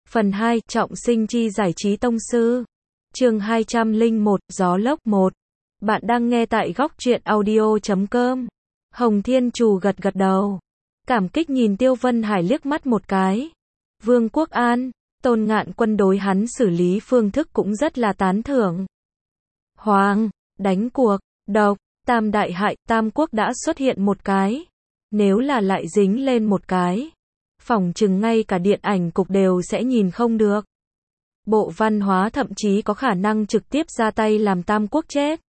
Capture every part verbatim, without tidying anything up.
Phần hai, trọng sinh chi giải trí tông sư. Chương hai trăm lẻ một, gió lốc một. Bạn đang nghe tại góc truyện audio chấm com. Hồng Thiên Trù gật gật đầu. Cảm kích nhìn Tiêu Vân Hải liếc mắt một cái. Vương Quốc An, Tôn Ngạn Quân đối hắn xử lý phương thức cũng rất là tán thưởng. Hoàng, đánh cuộc, độc, tam đại hại, tam quốc đã xuất hiện một cái. Nếu là lại dính lên một cái, phỏng chừng ngay cả điện ảnh cục đều sẽ nhìn không được. Bộ văn hóa thậm chí có khả năng trực tiếp ra tay làm tam quốc chết.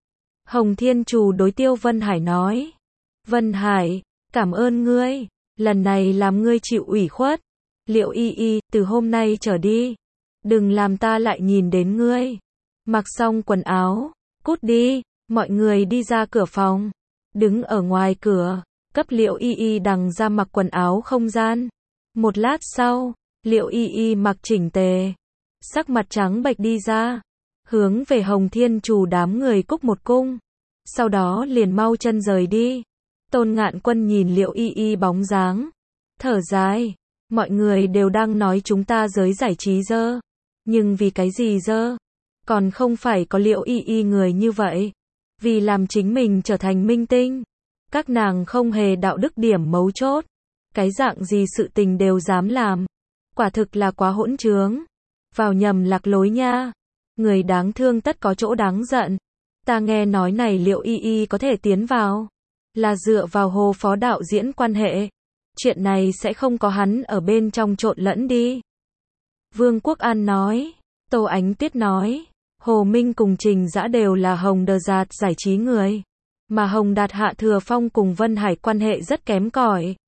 Hồng Thiên Trù đối Tiêu Vân Hải nói. Vân Hải, cảm ơn ngươi, lần này làm ngươi chịu ủy khuất. Liệu y y, từ hôm nay trở đi, đừng làm ta lại nhìn đến ngươi. Mặc xong quần áo, cút đi, mọi người đi ra cửa phòng. Đứng ở ngoài cửa, cấp Liệu y y đằng ra mặc quần áo không gian. Một lát sau, Liệu y y mặc chỉnh tề, sắc mặt trắng bệch đi ra, hướng về Hồng Thiên Trù đám người cúc một cung, sau đó liền mau chân rời đi. Tôn Ngạn Quân nhìn Liệu y y bóng dáng, thở dài, mọi người đều đang nói chúng ta giới giải trí dơ, nhưng vì cái gì dơ? Còn không phải có Liệu y y người như vậy, vì làm chính mình trở thành minh tinh. Các nàng không hề đạo đức điểm mấu chốt, cái dạng gì sự tình đều dám làm, quả thực là quá hỗn trướng, vào nhầm lạc lối nha. Người đáng thương tất có chỗ đáng giận. Ta nghe nói này Liệu y y có thể tiến vào, là dựa vào Hồ phó đạo diễn quan hệ. Chuyện này sẽ không có hắn ở bên trong trộn lẫn đi. Vương Quốc An nói. Tô Ánh Tuyết nói. Hồ Minh cùng Trình Dã đều là Hồng Đờ Giạt giải trí người, mà Hồng Đạt Hạ Thừa Phong cùng Vân Hải quan hệ rất kém cỏi.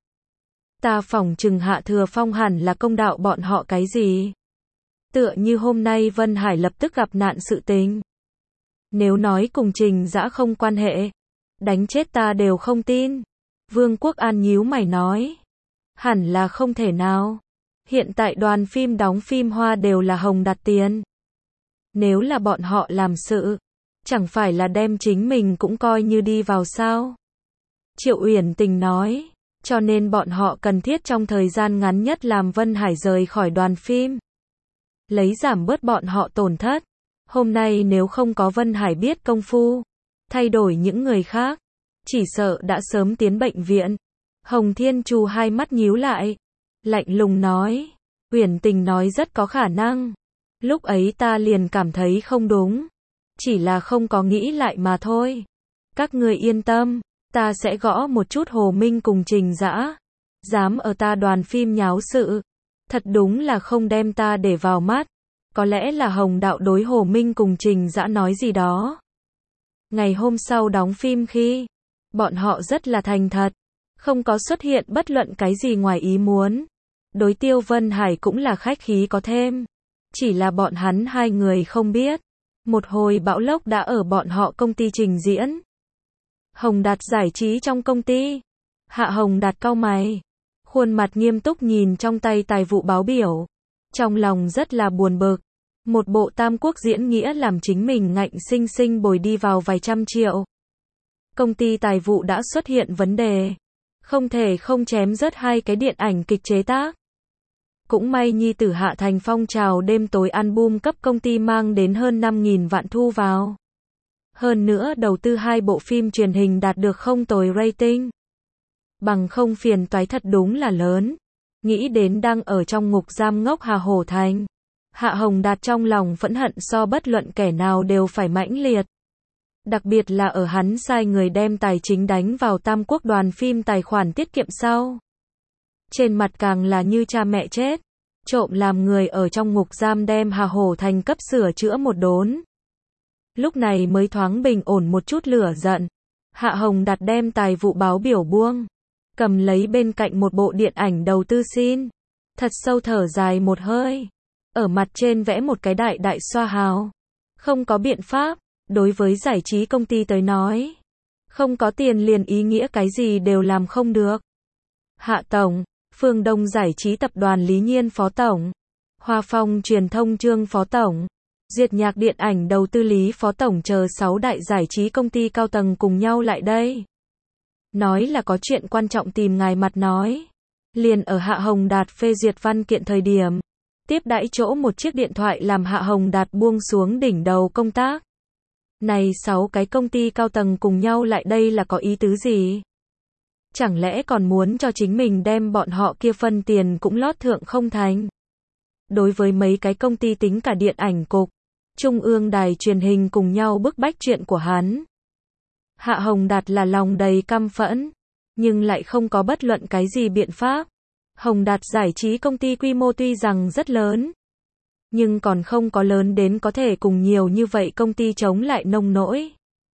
Ta phỏng chừng Hạ Thừa Phong hẳn là công đạo bọn họ cái gì. Tựa như hôm nay Vân Hải lập tức gặp nạn sự tình. Nếu nói cùng Trình Dã không quan hệ, đánh chết ta đều không tin. Vương Quốc An nhíu mày nói. Hẳn là không thể nào. Hiện tại đoàn phim đóng phim hoa đều là Hồng Đạt tiền. Nếu là bọn họ làm sự, chẳng phải là đem chính mình cũng coi như đi vào sao? Triệu Uyển Tình nói. Cho nên bọn họ cần thiết trong thời gian ngắn nhất làm Vân Hải rời khỏi đoàn phim, lấy giảm bớt bọn họ tổn thất. Hôm nay nếu không có Vân Hải biết công phu, thay đổi những người khác, chỉ sợ đã sớm tiến bệnh viện. Hồng Thiên Trù hai mắt nhíu lại, lạnh lùng nói. Uyển Tình nói rất có khả năng. Lúc ấy ta liền cảm thấy không đúng, chỉ là không có nghĩ lại mà thôi. Các ngươi yên tâm, ta sẽ gõ một chút Hồ Minh cùng Trình Dã. Dám ở ta đoàn phim nháo sự, thật đúng là không đem ta để vào mắt. Có lẽ là Hồng đạo đối Hồ Minh cùng Trình Dã nói gì đó. Ngày hôm sau đóng phim khi, bọn họ rất là thành thật, không có xuất hiện bất luận cái gì ngoài ý muốn. Đối Tiêu Vân Hải cũng là khách khí có thêm. Chỉ là bọn hắn hai người không biết, một hồi bão lốc đã ở bọn họ công ty trình diễn. Hồng Đạt giải trí trong công ty. Hạ Hồng Đạt cau mày, khuôn mặt nghiêm túc nhìn trong tay tài vụ báo biểu, trong lòng rất là buồn bực. Một bộ tam quốc diễn nghĩa làm chính mình ngạnh sinh sinh bồi đi vào vài trăm triệu. Công ty tài vụ đã xuất hiện vấn đề, không thể không chém rớt hai cái điện ảnh kịch chế tác. Cũng may nhi tử Hạ Thành phong trào đêm tối album cấp công ty mang đến hơn năm nghìn vạn thu vào. Hơn nữa đầu tư hai bộ phim truyền hình đạt được không tồi rating. Bằng không phiền toái thật đúng là lớn. Nghĩ đến đang ở trong ngục giam ngốc Hà Hổ Thành, Hạ Hồng Đạt trong lòng phẫn hận so bất luận kẻ nào đều phải mãnh liệt. Đặc biệt là ở hắn sai người đem tài chính đánh vào tam quốc đoàn phim tài khoản tiết kiệm sau. Trên mặt càng là như cha mẹ chết, trộm làm người ở trong ngục giam đem Hà Hổ Thành cấp sửa chữa một đốn. Lúc này mới thoáng bình ổn một chút lửa giận. Hạ Hồng Đạt đem tài vụ báo biểu buông, cầm lấy bên cạnh một bộ điện ảnh đầu tư xin, thật sâu thở dài một hơi, ở mặt trên vẽ một cái đại đại xoa hào. Không có biện pháp, đối với giải trí công ty tới nói, không có tiền liền ý nghĩa cái gì đều làm không được. Hạ Tổng, Phương Đông Giải trí tập đoàn Lý Nhiên Phó Tổng, Hoa Phong Truyền thông Trương Phó Tổng, Diệt Nhạc Điện ảnh đầu tư Lý Phó Tổng chờ sáu đại giải trí công ty cao tầng cùng nhau lại đây. Nói là có chuyện quan trọng tìm ngài mặt nói. Liền ở Hạ Hồng Đạt phê duyệt văn kiện thời điểm, tiếp đãi chỗ một chiếc điện thoại làm Hạ Hồng Đạt buông xuống đỉnh đầu công tác. Này sáu cái công ty cao tầng cùng nhau lại đây là có ý tứ gì? Chẳng lẽ còn muốn cho chính mình đem bọn họ kia phân tiền cũng lót thượng không thành? Đối với mấy cái công ty tính cả điện ảnh cục, Trung ương đài truyền hình cùng nhau bức bách chuyện của hắn. Hạ Hồng Đạt là lòng đầy căm phẫn, nhưng lại không có bất luận cái gì biện pháp. Hồng Đạt giải trí công ty quy mô tuy rằng rất lớn, nhưng còn không có lớn đến có thể cùng nhiều như vậy công ty chống lại nông nỗi.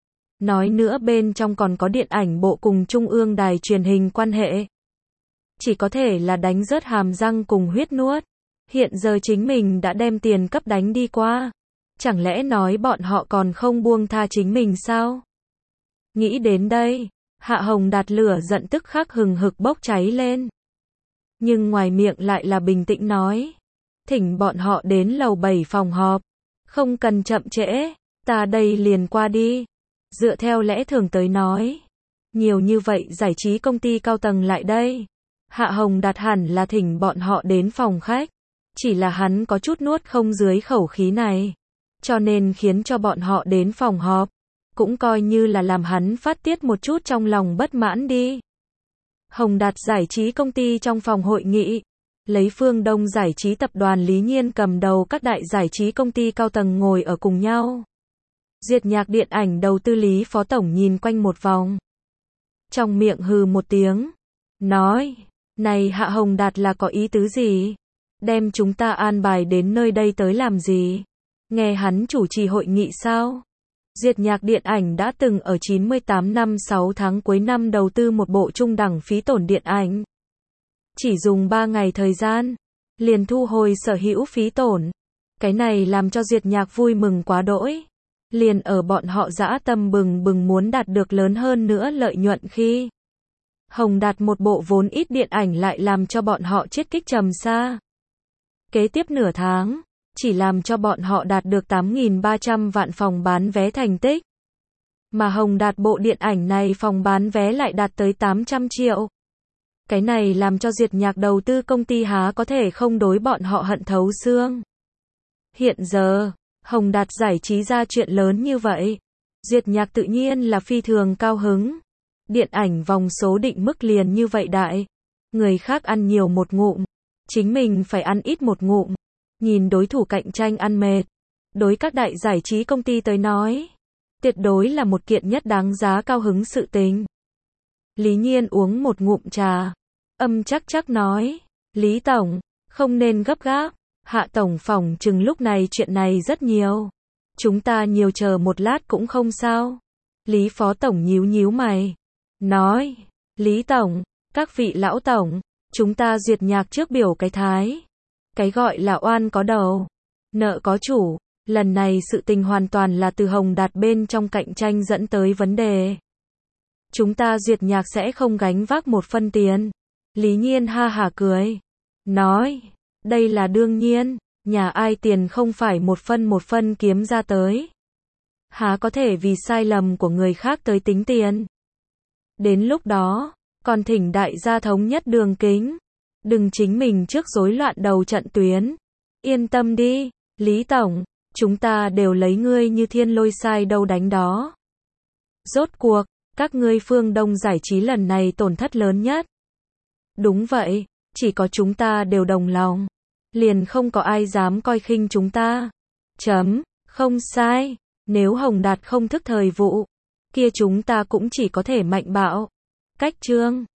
Nói nữa bên trong còn có điện ảnh bộ cùng Trung ương đài truyền hình quan hệ. Chỉ có thể là đánh rớt hàm răng cùng huyết nuốt. Hiện giờ chính mình đã đem tiền cấp đánh đi qua. Chẳng lẽ nói bọn họ còn không buông tha chính mình sao? Nghĩ đến đây, Hạ Hồng Đạt lửa giận tức khắc hừng hực bốc cháy lên. Nhưng ngoài miệng lại là bình tĩnh nói. Thỉnh bọn họ đến lầu bảy phòng họp. Không cần chậm trễ, ta đây liền qua đi. Dựa theo lẽ thường tới nói. Nhiều như vậy giải trí công ty cao tầng lại đây. Hạ Hồng Đạt hẳn là thỉnh bọn họ đến phòng khách. Chỉ là hắn có chút nuốt không dưới khẩu khí này. Cho nên khiến cho bọn họ đến phòng họp. Cũng coi như là làm hắn phát tiết một chút trong lòng bất mãn đi. Hồng Đạt giải trí công ty trong phòng hội nghị. Lấy Phương Đông giải trí tập đoàn Lý Nhiên cầm đầu các đại giải trí công ty cao tầng ngồi ở cùng nhau. Duyệt Nhạc điện ảnh đầu tư Lý Phó Tổng nhìn quanh một vòng. Trong miệng hừ một tiếng. Nói, này Hạ Hồng Đạt là có ý tứ gì? Đem chúng ta an bài đến nơi đây tới làm gì? Nghe hắn chủ trì hội nghị sao? Duyệt Nhạc điện ảnh đã từng ở chín mươi tám năm sáu tháng cuối năm đầu tư một bộ trung đẳng phí tổn điện ảnh. Chỉ dùng ba ngày thời gian, liền thu hồi sở hữu phí tổn. Cái này làm cho Duyệt Nhạc vui mừng quá đỗi. Liền ở bọn họ dã tâm bừng bừng muốn đạt được lớn hơn nữa lợi nhuận khi Hồng Đạt một bộ vốn ít điện ảnh lại làm cho bọn họ chết kích trầm xa. Kế tiếp nửa tháng, chỉ làm cho bọn họ đạt được tám nghìn ba trăm vạn phòng bán vé thành tích. Mà Hồng Đạt bộ điện ảnh này phòng bán vé lại đạt tới tám trăm triệu. Cái này làm cho Duyệt Nhạc đầu tư công ty há có thể không đối bọn họ hận thấu xương. Hiện giờ, Hồng Đạt giải trí ra chuyện lớn như vậy. Duyệt Nhạc tự nhiên là phi thường cao hứng. Điện ảnh vòng số định mức liền như vậy đại. Người khác ăn nhiều một ngụm. Chính mình phải ăn ít một ngụm. Nhìn đối thủ cạnh tranh ăn mệt. Đối các đại giải trí công ty tới nói. Tuyệt đối là một kiện nhất đáng giá cao hứng sự tình. Lý Nhiên uống một ngụm trà. Âm chắc chắc nói. Lý Tổng, không nên gấp gáp. Hạ Tổng phỏng chừng lúc này chuyện này rất nhiều. Chúng ta nhiều chờ một lát cũng không sao. Lý Phó Tổng nhíu nhíu mày. Nói. Lý Tổng, các vị lão tổng, chúng ta Duyệt Nhạc trước biểu cái thái. Cái gọi là oan có đầu, nợ có chủ. Lần này sự tình hoàn toàn là từ Hồng Đạt bên trong cạnh tranh dẫn tới vấn đề. Chúng ta Duyệt Nhạc sẽ không gánh vác một phân tiền. Lý Nhiên ha hả cười. Nói. Đây là đương nhiên. Nhà ai tiền không phải một phân một phân kiếm ra tới. Há có thể vì sai lầm của người khác tới tính tiền. Đến lúc đó, còn thỉnh đại gia thống nhất đường kính. Đừng chính mình trước rối loạn đầu trận tuyến. Yên tâm đi, Lý Tổng, chúng ta đều lấy ngươi như thiên lôi sai đâu đánh đó. Rốt cuộc, các ngươi Phương Đông giải trí lần này tổn thất lớn nhất. Đúng vậy, chỉ có chúng ta đều đồng lòng. Liền không có ai dám coi khinh chúng ta. Chấm, không sai. Nếu Hồng Đạt không thức thời vụ, kia chúng ta cũng chỉ có thể mạnh bạo. Cách chương